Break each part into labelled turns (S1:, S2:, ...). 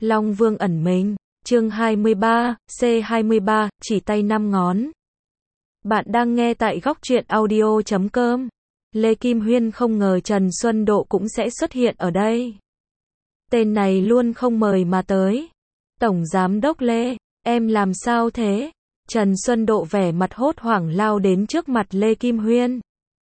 S1: Long Vương ẩn mình, chương 23, C23, chỉ tay 5 ngón. Bạn đang nghe tại góc truyện audio.com. Lê Kim Huyên không ngờ Trần Xuân Độ cũng sẽ xuất hiện ở đây. Tên này luôn không mời mà tới. Tổng Giám đốc Lê, em làm sao thế? Trần Xuân Độ vẻ mặt hốt hoảng lao đến trước mặt Lê Kim Huyên.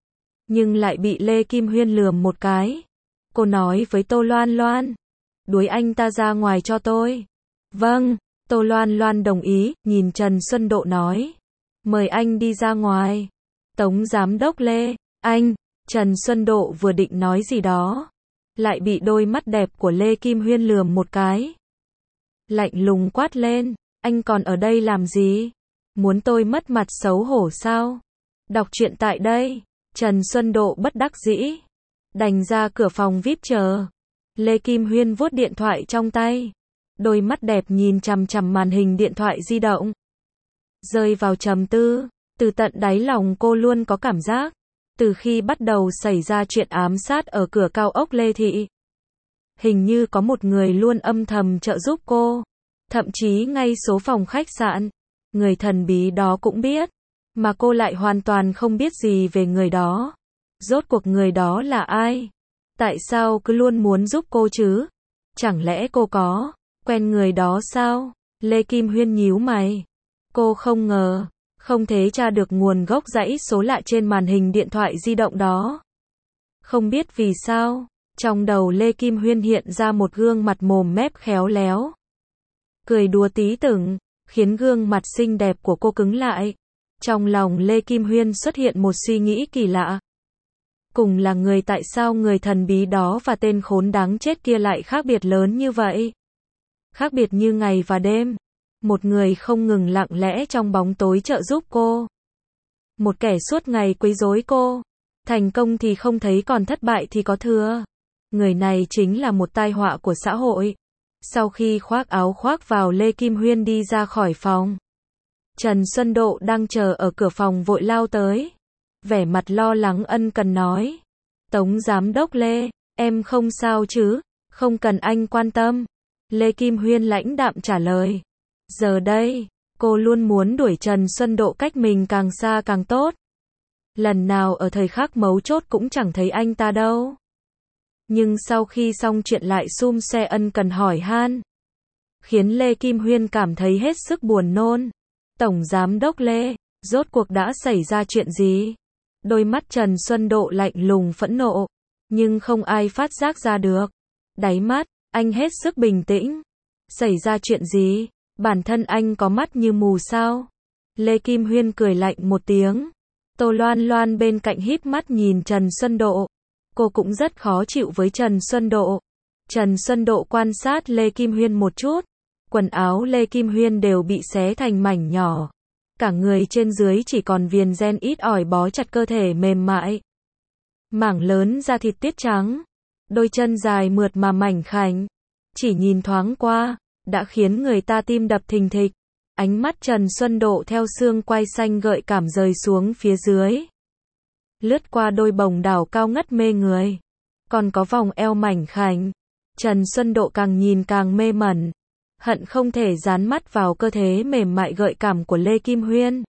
S1: Nhưng lại bị Lê Kim Huyên lườm một cái. Cô nói với Tô Loan Loan, đuổi anh ta ra ngoài cho tôi. Vâng, Tô Loan Loan đồng ý, nhìn Trần Xuân Độ nói. Mời anh đi ra ngoài. Tống Giám đốc Lê, anh, Trần Xuân Độ vừa định nói gì đó. Lại bị đôi mắt đẹp của Lê Kim Huyên lườm một cái. Lạnh lùng quát lên, anh còn ở đây làm gì? Muốn tôi mất mặt xấu hổ sao? Đọc truyện tại đây. Trần Xuân Độ bất đắc dĩ. Đành ra cửa phòng VIP chờ. Lê Kim Huyên vuốt điện thoại trong tay. Đôi mắt đẹp nhìn chằm chằm màn hình điện thoại di động. Rơi vào trầm tư. Từ tận đáy lòng cô luôn có cảm giác. Từ khi bắt đầu xảy ra chuyện ám sát ở cửa cao ốc Lê Thị. Hình như có một người luôn âm thầm trợ giúp cô. Thậm chí ngay số phòng khách sạn. Người thần bí đó cũng biết. Mà cô lại hoàn toàn không biết gì về người đó. Rốt cuộc người đó là ai? Tại sao cứ luôn muốn giúp cô chứ? Chẳng lẽ cô có quen người đó sao? Lê Kim Huyên nhíu mày. Cô không ngờ, không thể tra được nguồn gốc dãy số lạ trên màn hình điện thoại di động đó. Không biết vì sao, trong đầu Lê Kim Huyên hiện ra một gương mặt mồm mép khéo léo. Cười đùa tí tưởng, khiến gương mặt xinh đẹp của cô cứng lại. Trong lòng Lê Kim Huyên xuất hiện một suy nghĩ kỳ lạ. Cùng là người, tại sao người thần bí đó và tên khốn đáng chết kia lại khác biệt lớn như vậy? Khác biệt như ngày và đêm. Một người không ngừng lặng lẽ trong bóng tối trợ giúp cô. Một kẻ suốt ngày quấy rối cô. Thành công thì không thấy, còn thất bại thì có thừa. Người này chính là một tai họa của xã hội. Sau khi khoác áo khoác vào, Lê Kim Huyên đi ra khỏi phòng. Trần Xuân Độ đang chờ ở cửa phòng vội lao tới. Vẻ mặt lo lắng ân cần nói. Tống Giám đốc Lê, em không sao chứ? Không cần anh quan tâm. Lê Kim Huyên lãnh đạm trả lời. Giờ đây, cô luôn muốn đuổi Trần Xuân Độ cách mình càng xa càng tốt. Lần nào ở thời khắc mấu chốt cũng chẳng thấy anh ta đâu. Nhưng sau khi xong chuyện lại xum xe ân cần hỏi han. Khiến Lê Kim Huyên cảm thấy hết sức buồn nôn. Tổng Giám đốc Lê, rốt cuộc đã xảy ra chuyện gì? Đôi mắt Trần Xuân Độ lạnh lùng phẫn nộ. Nhưng không ai phát giác ra được. Đáy mắt, anh hết sức bình tĩnh. Xảy ra chuyện gì? Bản thân anh có mắt như mù sao? Lê Kim Huyên cười lạnh một tiếng. Tô Loan Loan bên cạnh híp mắt nhìn Trần Xuân Độ. Cô cũng rất khó chịu với Trần Xuân Độ. Trần Xuân Độ quan sát Lê Kim Huyên một chút. Quần áo Lê Kim Huyên đều bị xé thành mảnh nhỏ. Cả người trên dưới chỉ còn viền ren ít ỏi bó chặt cơ thể mềm mại. Mảng lớn da thịt tiết trắng. Đôi chân dài mượt mà mảnh khảnh. Chỉ nhìn thoáng qua, đã khiến người ta tim đập thình thịch. Ánh mắt Trần Xuân Độ theo xương quai xanh gợi cảm rời xuống phía dưới. Lướt qua đôi bồng đảo cao ngất mê người. Còn có vòng eo mảnh khảnh. Trần Xuân Độ càng nhìn càng mê mẩn. Hận không thể dán mắt vào cơ thể mềm mại gợi cảm của Lê Kim Huyên.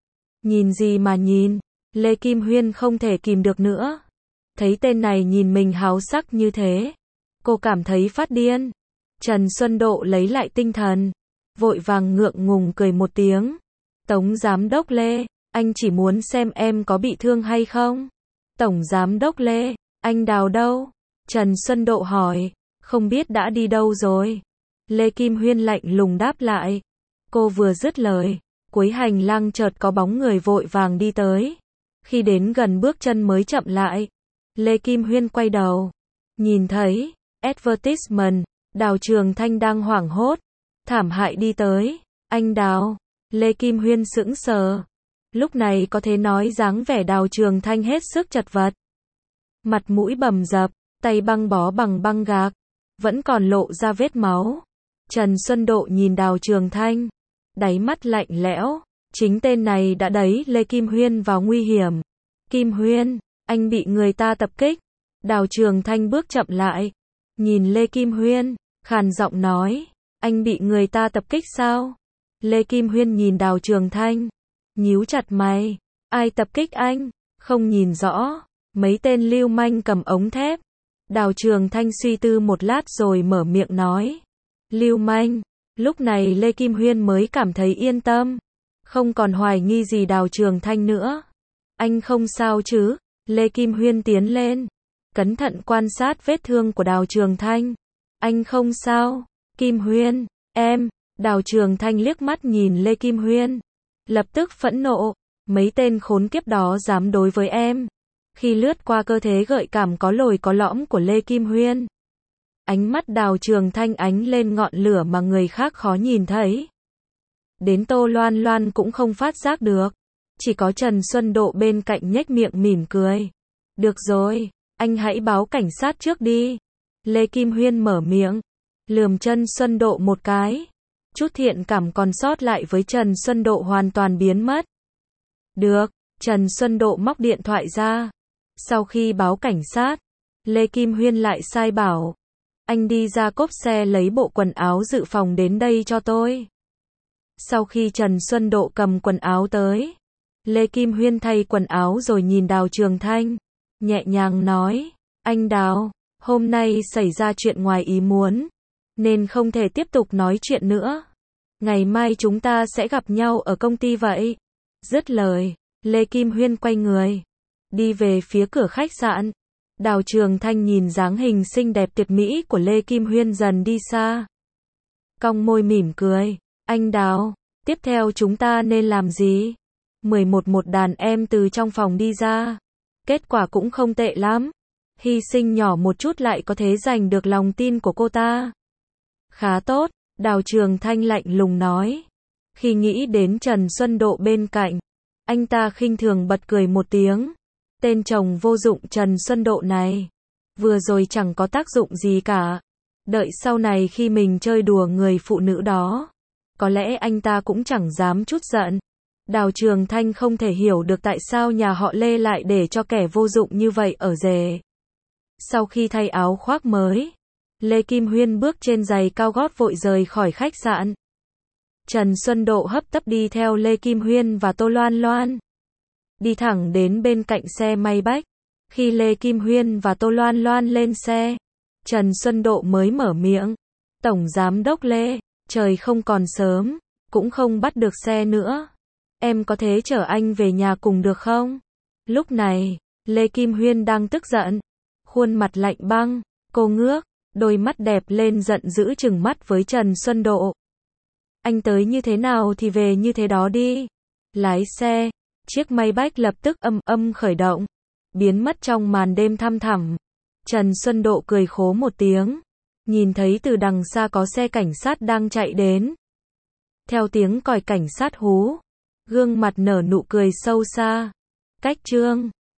S1: Nhìn gì mà nhìn, Lê Kim Huyên không thể kìm được nữa. Thấy tên này nhìn mình háo sắc như thế, cô cảm thấy phát điên. Trần Xuân Độ lấy lại tinh thần, vội vàng ngượng ngùng cười một tiếng. Tống Giám đốc Lê, anh chỉ muốn xem em có bị thương hay không? Tổng Giám đốc Lê, anh Đào đâu? Trần Xuân Độ hỏi, không biết đã đi đâu rồi? Lê Kim Huyên lạnh lùng đáp lại. Cô vừa dứt lời, cuối hành lang chợt có bóng người vội vàng đi tới. Khi đến gần bước chân mới chậm lại. Lê Kim Huyên quay đầu. Nhìn thấy, advertisement, Đào Trường Thanh đang hoảng hốt, thảm hại đi tới. Anh Đào. Lê Kim Huyên sững sờ. Lúc này có thể nói dáng vẻ Đào Trường Thanh hết sức chật vật. Mặt mũi bầm dập, tay băng bó bằng băng gạc. Vẫn còn lộ ra vết máu. Trần Xuân Độ nhìn Đào Trường Thanh. Đáy mắt lạnh lẽo. Chính tên này đã đẩy Lê Kim Huyên vào nguy hiểm. Kim Huyên, anh bị người ta tập kích. Đào Trường Thanh bước chậm lại. Nhìn Lê Kim Huyên, khàn giọng nói. Anh bị người ta tập kích sao? Lê Kim Huyên nhìn Đào Trường Thanh, nhíu chặt mày. Ai tập kích anh? Không nhìn rõ. Mấy tên lưu manh cầm ống thép. Đào Trường Thanh suy tư một lát rồi mở miệng nói. Lưu manh. Lúc này Lê Kim Huyên mới cảm thấy yên tâm. Không còn hoài nghi gì Đào Trường Thanh nữa. Anh không sao chứ? Lê Kim Huyên tiến lên, cẩn thận quan sát vết thương của Đào Trường Thanh. Anh không sao. Kim Huyên, em. Đào Trường Thanh liếc mắt nhìn Lê Kim Huyên, lập tức phẫn nộ. Mấy tên khốn kiếp đó dám đối với em. Khi lướt qua cơ thể gợi cảm có lồi có lõm của Lê Kim Huyên, ánh mắt Đào Trường Thanh ánh lên ngọn lửa mà người khác khó nhìn thấy. Đến Tô Loan Loan cũng không phát giác được. Chỉ có Trần Xuân Độ bên cạnh nhếch miệng mỉm cười. Được rồi, anh hãy báo cảnh sát trước đi. Lê Kim Huyên mở miệng, lườm Trần Xuân Độ một cái. Chút thiện cảm còn sót lại với Trần Xuân Độ hoàn toàn biến mất. Được, Trần Xuân Độ móc điện thoại ra. Sau khi báo cảnh sát, Lê Kim Huyên lại sai bảo. Anh đi ra cốp xe lấy bộ quần áo dự phòng đến đây cho tôi. Sau khi Trần Xuân Độ cầm quần áo tới, Lê Kim Huyên thay quần áo rồi nhìn Đào Trường Thanh, nhẹ nhàng nói, anh Đào, hôm nay xảy ra chuyện ngoài ý muốn, nên không thể tiếp tục nói chuyện nữa. Ngày mai chúng ta sẽ gặp nhau ở công ty vậy. Dứt lời, Lê Kim Huyên quay người, đi về phía cửa khách sạn. Đào Trường Thanh nhìn dáng hình xinh đẹp tuyệt mỹ của Lê Kim Huyên dần đi xa. Cong môi mỉm cười, anh Đào, tiếp theo chúng ta nên làm gì? 11 một đàn em từ trong phòng đi ra. Kết quả cũng không tệ lắm. Hy sinh nhỏ một chút lại có thể giành được lòng tin của cô ta. Khá tốt, Đào Trường Thanh lạnh lùng nói. Khi nghĩ đến Trần Xuân Độ bên cạnh, anh ta khinh thường bật cười một tiếng. Tên chồng vô dụng Trần Xuân Độ này, vừa rồi chẳng có tác dụng gì cả. Đợi sau này khi mình chơi đùa người phụ nữ đó, có lẽ anh ta cũng chẳng dám chút giận. Đào Trường Thanh không thể hiểu được tại sao nhà họ Lê lại để cho kẻ vô dụng như vậy ở rể. Sau khi thay áo khoác mới, Lê Kim Huyên bước trên giày cao gót vội rời khỏi khách sạn. Trần Xuân Độ hấp tấp đi theo Lê Kim Huyên và Tô Loan Loan, đi thẳng đến bên cạnh xe Maybach. Khi Lê Kim Huyên và Tô Loan Loan lên xe, Trần Xuân Độ mới mở miệng. Tổng Giám đốc Lê, trời không còn sớm, cũng không bắt được xe nữa. Em có thể chở anh về nhà cùng được không? Lúc này, Lê Kim Huyên đang tức giận, khuôn mặt lạnh băng, cô ngước, đôi mắt đẹp lên giận dữ trừng mắt với Trần Xuân Độ. Anh tới như thế nào thì về như thế đó đi. Lái xe, chiếc Maybach lập tức âm khởi động, biến mất trong màn đêm thăm thẳm. Trần Xuân Độ cười khố một tiếng, nhìn thấy từ đằng xa có xe cảnh sát đang chạy đến. Theo tiếng còi cảnh sát hú, gương mặt nở nụ cười sâu xa. Cách chương